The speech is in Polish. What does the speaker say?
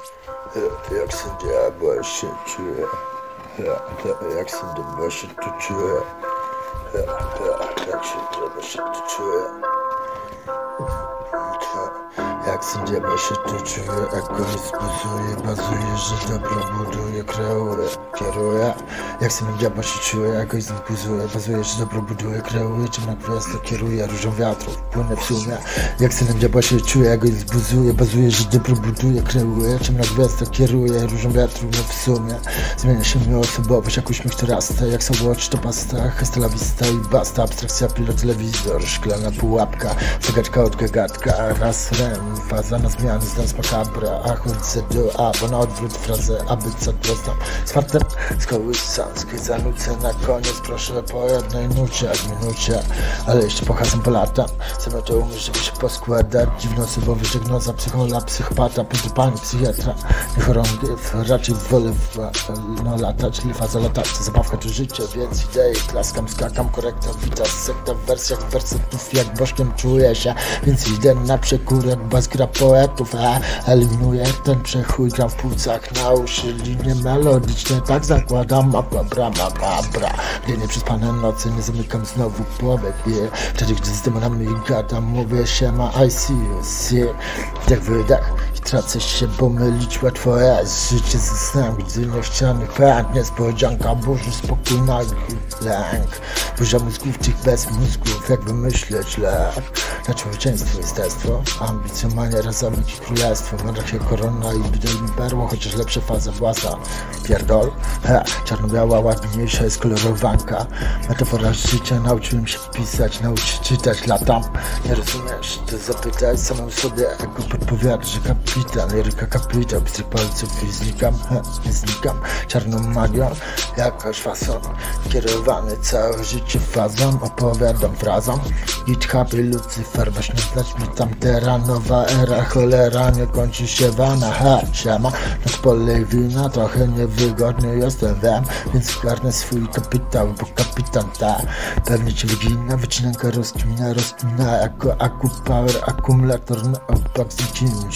Jak sędzia, bo się czuję. Jak sędzia, bo się tu czuję. Jak sędzia, bo się tu czuję. Jak sędzia, bo się tu czuję. Egoizm bazuje, że dobro buduje, kreuje, kieruje. Jak sędzia, bo się czuję. Egoizm bazuje, że dobro buduje, kreuje. Czym na gwiazdę kieruje, różą wiatrów płynę w sumie. Jak sędzia, bo się czuję. Egoizm bazuje, że dobro buduje, kreuje. Czym na gwiazdę kieruje, różą wiatrów w sumie. Zmienia się mi osobowość, jak uśmiech to rasta. Jak soboć to pasta, hasta la vista i basta. Abstrakcja, pilot, telewizor, szklana pułapka. Zagadka od gagatka, raz rem. Faza na zmiany, zdans makabra. A chodź do A, bo na odwrót frazę, aby co dostam. Z fartem z kołysanskiej zanucę na koniec. Proszę po jednej nucie, minucie. Ale jeszcze pochadzam po lata. Same to umiesz, żeby się poskładać. Dziwna osobowość, diagnoza, psychola, psychopata. Pani psychiatra, nie chorągiew. Raczej wolę latać, czyli faza latawca. Zabawka to życie, więc idei klaskam, skakam, korekta, witas, sekta w wersjach, wersetów. Jak bożkiem czuję się, więc idę na przekór jak bas gra poetów. Eliminuję ten przechój, gram w płucach na uszy, linie melodiczne, tak zakładam. Makabra. Gdy nie przespane nocy, nie zamykam znowu powiek. Wtedy, gdy z demonami gadam, mówię się ma I see you, see. Jak wydech i tracę się, bo mylić łatwo jest. Życie ze snem, gdy niechcianych pęd, niespodzianka, burzy spokój, nagły lęk. Burza mózgów tych bez mózgów, jakby myśleć lek. Na człowieczeństwo jest teństwo, ambicje, mania, razownik i królestwo. Monarchia, korona i bydel mi perło, chociaż lepsza faza własna. Pierdol, czarno-biała, ładniejsza jest kolorowanka. Metafora życia, nauczyłem się pisać, nauczyć czytać, latam. Nie rozumiesz, to zapytać samą sobie, ego podpowiada, że kapitan, liryka kapitał, bystrych palców i znikam, nie znikam. Czarną magią, jakaś fason, kierowany całe życie fazą, opowiadam frazą. Git happy, Lucyfer, właśnie znać mi tamtera, nowa era, cholera, nie kończy się wana, siema. Nad polej wina, trochę niewygodny jestem, wiem, więc zgarnę swój kapitał, bo kapitan pewnie cię wygina, wycinanka rozkmina, jako power, akumulator na opak z nikim